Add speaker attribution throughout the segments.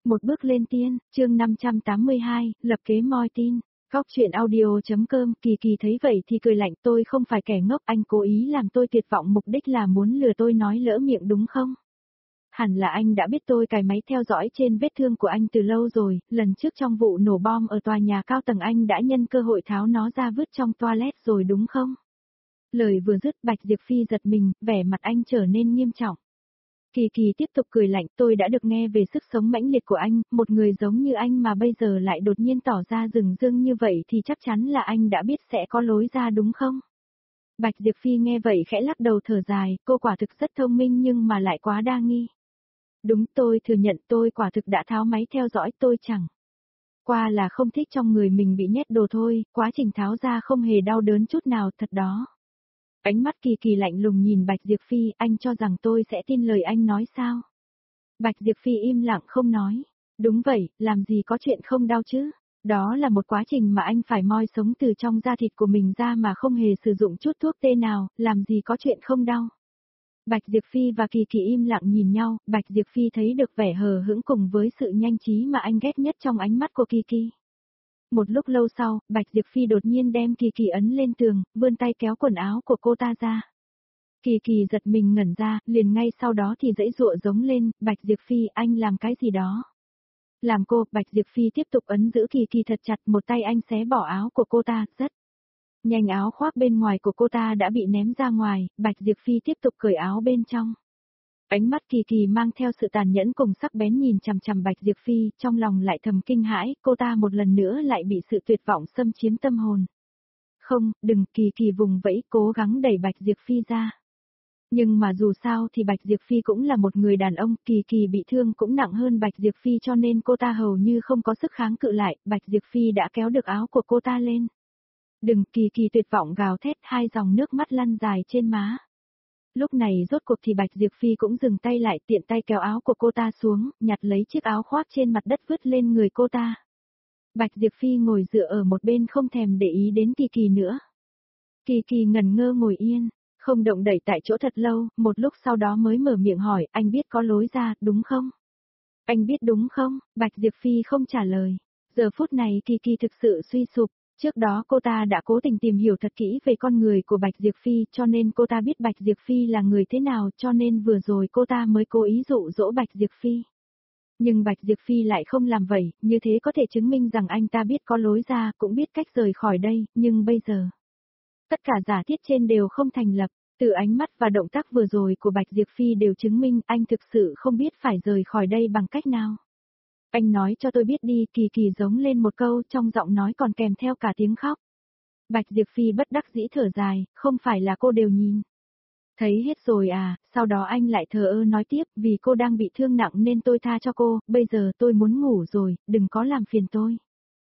Speaker 1: Một bước lên tiên, chương 582, lập kế moi tin. Góc chuyện audio.com. Kỳ Kỳ thấy vậy thì cười lạnh, tôi không phải kẻ ngốc, anh cố ý làm tôi tuyệt vọng, mục đích là muốn lừa tôi nói lỡ miệng đúng không? Hẳn là anh đã biết tôi cài máy theo dõi trên vết thương của anh từ lâu rồi, lần trước trong vụ nổ bom ở tòa nhà cao tầng anh đã nhân cơ hội tháo nó ra vứt trong toilet rồi đúng không? Lời vừa dứt, Bạch Diệp Phi giật mình, vẻ mặt anh trở nên nghiêm trọng. Kỳ Kỳ tiếp tục cười lạnh, tôi đã được nghe về sức sống mãnh liệt của anh, một người giống như anh mà bây giờ lại đột nhiên tỏ ra rừng rưng như vậy thì chắc chắn là anh đã biết sẽ có lối ra đúng không? Bạch Diệp Phi nghe vậy khẽ lắc đầu thở dài, cô quả thực rất thông minh nhưng mà lại quá đa nghi. Đúng, tôi thừa nhận tôi quả thực đã tháo máy theo dõi, tôi chẳng qua là không thích trong người mình bị nhét đồ thôi, quá trình tháo ra không hề đau đớn chút nào, thật đó. Ánh mắt Kỳ Kỳ lạnh lùng nhìn Bạch Diệp Phi, anh cho rằng tôi sẽ tin lời anh nói sao? Bạch Diệp Phi im lặng không nói. Đúng vậy, làm gì có chuyện không đau chứ? Đó là một quá trình mà anh phải moi sống từ trong da thịt của mình ra mà không hề sử dụng chút thuốc tê nào, làm gì có chuyện không đau? Bạch Diệp Phi và Kỳ Kỳ im lặng nhìn nhau, Bạch Diệp Phi thấy được vẻ hờ hững cùng với sự nhanh trí mà anh ghét nhất trong ánh mắt của Kỳ Kỳ. Một lúc lâu sau, Bạch Diệp Phi đột nhiên đem Kỳ Kỳ ấn lên tường, vươn tay kéo quần áo của cô ta ra. Kỳ Kỳ giật mình ngẩn ra, liền ngay sau đó thì giãy giụa giống lên, Bạch Diệp Phi, anh làm cái gì đó? Làm cô, Bạch Diệp Phi tiếp tục ấn giữ Kỳ Kỳ thật chặt, một tay anh xé bỏ áo của cô ta, rất nhanh áo khoác bên ngoài của cô ta đã bị ném ra ngoài, Bạch Diệp Phi tiếp tục cởi áo bên trong. Ánh mắt Kỳ Kỳ mang theo sự tàn nhẫn cùng sắc bén nhìn chằm chằm Bạch Diệp Phi, trong lòng lại thầm kinh hãi, cô ta một lần nữa lại bị sự tuyệt vọng xâm chiếm tâm hồn. Không, đừng, Kỳ Kỳ vùng vẫy cố gắng đẩy Bạch Diệp Phi ra. Nhưng mà dù sao thì Bạch Diệp Phi cũng là một người đàn ông, Kỳ Kỳ bị thương cũng nặng hơn Bạch Diệp Phi cho nên cô ta hầu như không có sức kháng cự lại, Bạch Diệp Phi đã kéo được áo của cô ta lên. Đừng, Kỳ Kỳ tuyệt vọng gào thét, hai dòng nước mắt lăn dài trên má. Lúc này rốt cuộc thì Bạch Diệp Phi cũng dừng tay lại, tiện tay kéo áo của cô ta xuống, nhặt lấy chiếc áo khoác trên mặt đất vứt lên người cô ta. Bạch Diệp Phi ngồi dựa ở một bên không thèm để ý đến Kỳ Kỳ nữa. Kỳ Kỳ ngẩn ngơ ngồi yên, không động đậy tại chỗ thật lâu, một lúc sau đó mới mở miệng hỏi, anh biết có lối ra, đúng không? Anh biết đúng không? Bạch Diệp Phi không trả lời. Giờ phút này Kỳ Kỳ thực sự suy sụp. Trước đó cô ta đã cố tình tìm hiểu thật kỹ về con người của Bạch Diệp Phi cho nên cô ta biết Bạch Diệp Phi là người thế nào cho nên vừa rồi cô ta mới cố ý dụ dỗ Bạch Diệp Phi. Nhưng Bạch Diệp Phi lại không làm vậy, như thế có thể chứng minh rằng anh ta biết có lối ra, cũng biết cách rời khỏi đây, nhưng bây giờ tất cả giả thiết trên đều không thành lập, từ ánh mắt và động tác vừa rồi của Bạch Diệp Phi đều chứng minh anh thực sự không biết phải rời khỏi đây bằng cách nào. Anh nói cho tôi biết đi, Kỳ Kỳ giống lên một câu trong giọng nói còn kèm theo cả tiếng khóc. Bạch Diệp Phi bất đắc dĩ thở dài, không phải là cô đều nhìn thấy hết rồi à, sau đó anh lại thờ ơ nói tiếp, vì cô đang bị thương nặng nên tôi tha cho cô, bây giờ tôi muốn ngủ rồi, đừng có làm phiền tôi.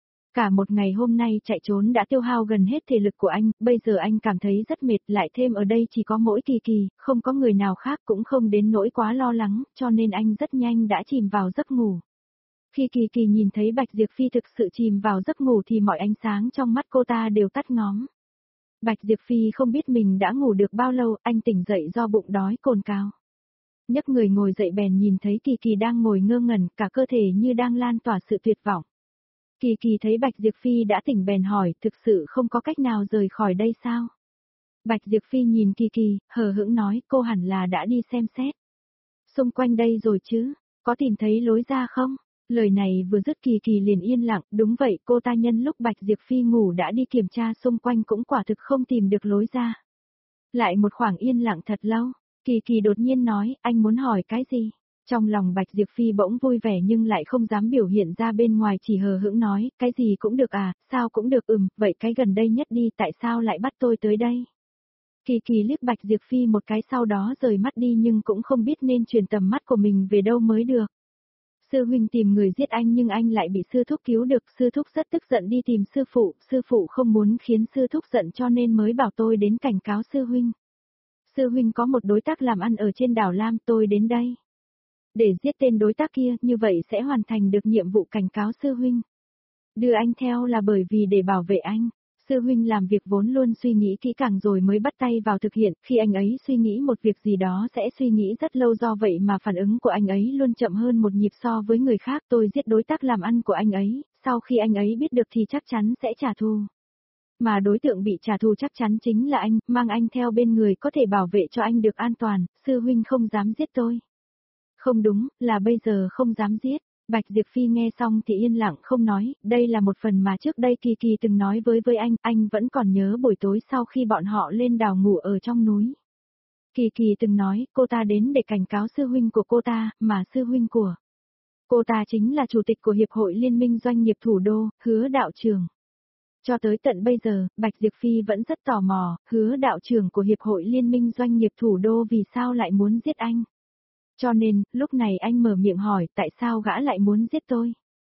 Speaker 1: Cả một ngày hôm nay chạy trốn đã tiêu hao gần hết thể lực của anh, bây giờ anh cảm thấy rất mệt, lại thêm ở đây chỉ có mỗi Kỳ Kỳ, không có người nào khác cũng không đến nỗi quá lo lắng, cho nên anh rất nhanh đã chìm vào giấc ngủ. Khi Kỳ Kỳ nhìn thấy Bạch Diệp Phi thực sự chìm vào giấc ngủ thì mọi ánh sáng trong mắt cô ta đều tắt ngóm. Bạch Diệp Phi không biết mình đã ngủ được bao lâu, anh tỉnh dậy do bụng đói cồn cào. Nhấc người ngồi dậy bèn nhìn thấy Kỳ Kỳ đang ngồi ngơ ngẩn, cả cơ thể như đang lan tỏa sự tuyệt vọng. Kỳ Kỳ thấy Bạch Diệp Phi đã tỉnh bèn hỏi, thực sự không có cách nào rời khỏi đây sao? Bạch Diệp Phi nhìn Kỳ Kỳ, hờ hững nói, cô hẳn là đã đi xem xét xung quanh đây rồi chứ, có tìm thấy lối ra không? Lời này vừa dứt Kỳ Kỳ liền yên lặng, đúng vậy, cô ta nhân lúc Bạch Diệp Phi ngủ đã đi kiểm tra xung quanh cũng quả thực không tìm được lối ra. Lại một khoảng yên lặng thật lâu, Kỳ Kỳ đột nhiên nói, anh muốn hỏi cái gì? Trong lòng Bạch Diệp Phi bỗng vui vẻ nhưng lại không dám biểu hiện ra bên ngoài, chỉ hờ hững nói, cái gì cũng được à, sao cũng được, vậy cái gần đây nhất đi, tại sao lại bắt tôi tới đây? Kỳ Kỳ liếc Bạch Diệp Phi một cái sau đó rời mắt đi nhưng cũng không biết nên chuyển tầm mắt của mình về đâu mới được. Sư huynh tìm người giết anh nhưng anh lại bị sư thúc cứu được, sư thúc rất tức giận đi tìm sư phụ không muốn khiến sư thúc giận cho nên mới bảo tôi đến cảnh cáo sư huynh. Sư huynh có một đối tác làm ăn ở trên đảo Lam, tôi đến đây để giết tên đối tác kia, như vậy sẽ hoàn thành được nhiệm vụ cảnh cáo sư huynh. Đưa anh theo là bởi vì để bảo vệ anh. Sư huynh làm việc vốn luôn suy nghĩ kỹ càng rồi mới bắt tay vào thực hiện, khi anh ấy suy nghĩ một việc gì đó sẽ suy nghĩ rất lâu, do vậy mà phản ứng của anh ấy luôn chậm hơn một nhịp so với người khác. Tôi giết đối tác làm ăn của anh ấy, sau khi anh ấy biết được thì chắc chắn sẽ trả thù. Mà đối tượng bị trả thù chắc chắn chính là anh, mang anh theo bên người có thể bảo vệ cho anh được an toàn, sư huynh không dám giết tôi. Không đúng, là bây giờ không dám giết. Bạch Diệp Phi nghe xong thì yên lặng không nói, đây là một phần mà trước đây Kỳ Kỳ từng nói với anh vẫn còn nhớ buổi tối sau khi bọn họ lên đào ngủ ở trong núi. Kỳ Kỳ từng nói, cô ta đến để cảnh cáo sư huynh của cô ta, mà sư huynh của cô ta chính là chủ tịch của Hiệp hội Liên minh Doanh nghiệp Thủ đô, Hứa đạo trưởng. Cho tới tận bây giờ, Bạch Diệp Phi vẫn rất tò mò, Hứa đạo trưởng của Hiệp hội Liên minh Doanh nghiệp Thủ đô vì sao lại muốn giết anh. Cho nên, lúc này anh mở miệng hỏi tại sao gã lại muốn giết tôi.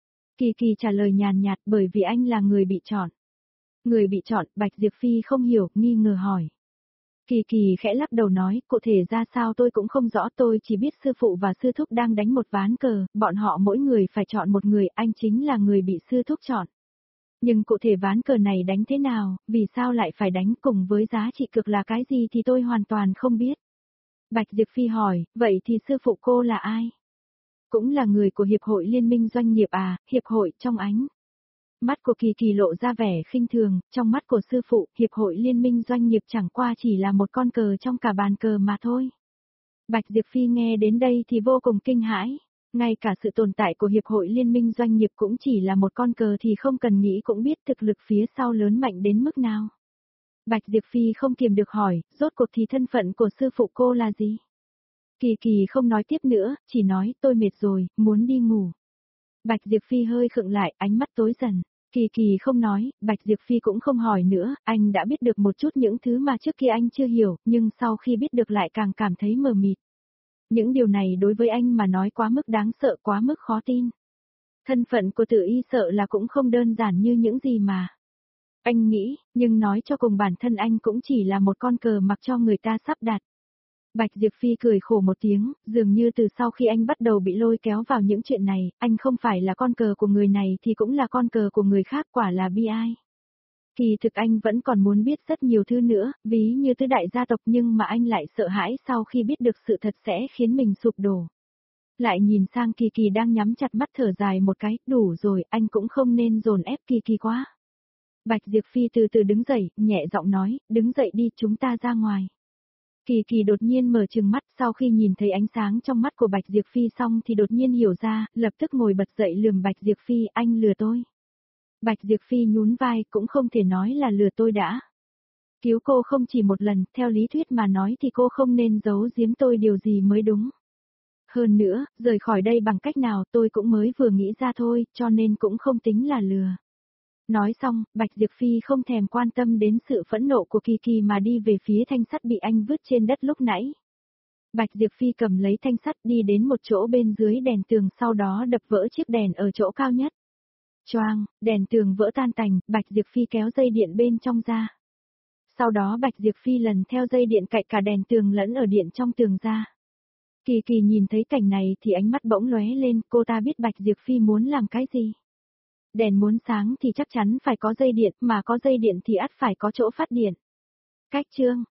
Speaker 1: Kỳ Kỳ trả lời nhàn nhạt bởi vì anh là người bị chọn. Người bị chọn, Bạch Diệp Phi không hiểu, nghi ngờ hỏi. Kỳ Kỳ khẽ lắc đầu nói, cụ thể ra sao tôi cũng không rõ, tôi chỉ biết sư phụ và sư thúc đang đánh một ván cờ, bọn họ mỗi người phải chọn một người, anh chính là người bị sư thúc chọn. Nhưng cụ thể ván cờ này đánh thế nào, vì sao lại phải đánh cùng với giá trị cược là cái gì thì tôi hoàn toàn không biết. Bạch Diệp Phi hỏi, vậy thì sư phụ cô là ai? Cũng là người của Hiệp hội Liên minh Doanh nghiệp à, Hiệp hội trong ánh. Mắt của Kỳ Kỳ lộ ra vẻ khinh thường, trong mắt của sư phụ, Hiệp hội Liên minh Doanh nghiệp chẳng qua chỉ là một con cờ trong cả bàn cờ mà thôi. Bạch Diệp Phi nghe đến đây thì vô cùng kinh hãi. Ngay cả sự tồn tại của Hiệp hội Liên minh Doanh nghiệp cũng chỉ là một con cờ thì không cần nghĩ cũng biết thực lực phía sau lớn mạnh đến mức nào. Bạch Diệp Phi không kiềm được hỏi, rốt cuộc thì thân phận của sư phụ cô là gì? Kỳ Kỳ không nói tiếp nữa, chỉ nói tôi mệt rồi, muốn đi ngủ. Bạch Diệp Phi hơi khựng lại, ánh mắt tối dần. Kỳ Kỳ không nói, Bạch Diệp Phi cũng không hỏi nữa, anh đã biết được một chút những thứ mà trước kia anh chưa hiểu, nhưng sau khi biết được lại càng cảm thấy mờ mịt. Những điều này đối với anh mà nói quá mức đáng sợ, quá mức khó tin. Thân phận của Tử Y sợ là cũng không đơn giản như những gì mà anh nghĩ, nhưng nói cho cùng bản thân anh cũng chỉ là một con cờ mặc cho người ta sắp đặt. Bạch Diệp Phi cười khổ một tiếng, dường như từ sau khi anh bắt đầu bị lôi kéo vào những chuyện này, anh không phải là con cờ của người này thì cũng là con cờ của người khác, quả là bi ai. Kỳ thực anh vẫn còn muốn biết rất nhiều thứ nữa, ví như thứ đại gia tộc, nhưng mà anh lại sợ hãi sau khi biết được sự thật sẽ khiến mình sụp đổ. Lại nhìn sang Kỳ Kỳ đang nhắm chặt mắt thở dài một cái, đủ rồi, anh cũng không nên dồn ép Kỳ Kỳ quá. Bạch Diệp Phi từ từ đứng dậy, nhẹ giọng nói, đứng dậy đi, chúng ta ra ngoài. Kỳ Kỳ đột nhiên mở trừng mắt, sau khi nhìn thấy ánh sáng trong mắt của Bạch Diệp Phi xong thì đột nhiên hiểu ra, lập tức ngồi bật dậy lườm Bạch Diệp Phi, anh lừa tôi. Bạch Diệp Phi nhún vai, cũng không thể nói là lừa tôi đã. Cứu cô không chỉ một lần, theo lý thuyết mà nói thì cô không nên giấu giếm tôi điều gì mới đúng. Hơn nữa, rời khỏi đây bằng cách nào tôi cũng mới vừa nghĩ ra thôi, cho nên cũng không tính là lừa. Nói xong, Bạch Diệp Phi không thèm quan tâm đến sự phẫn nộ của Kỳ Kỳ mà đi về phía thanh sắt bị anh vứt trên đất lúc nãy. Bạch Diệp Phi cầm lấy thanh sắt đi đến một chỗ bên dưới đèn tường, sau đó đập vỡ chiếc đèn ở chỗ cao nhất. Choang, đèn tường vỡ tan tành, Bạch Diệp Phi kéo dây điện bên trong ra. Sau đó Bạch Diệp Phi lần theo dây điện cạy cả đèn tường lẫn ở điện trong tường ra. Kỳ Kỳ nhìn thấy cảnh này thì ánh mắt bỗng lóe lên, cô ta biết Bạch Diệp Phi muốn làm cái gì. Đèn muốn sáng thì chắc chắn phải có dây điện, mà có dây điện thì ắt phải có chỗ phát điện. Cách chương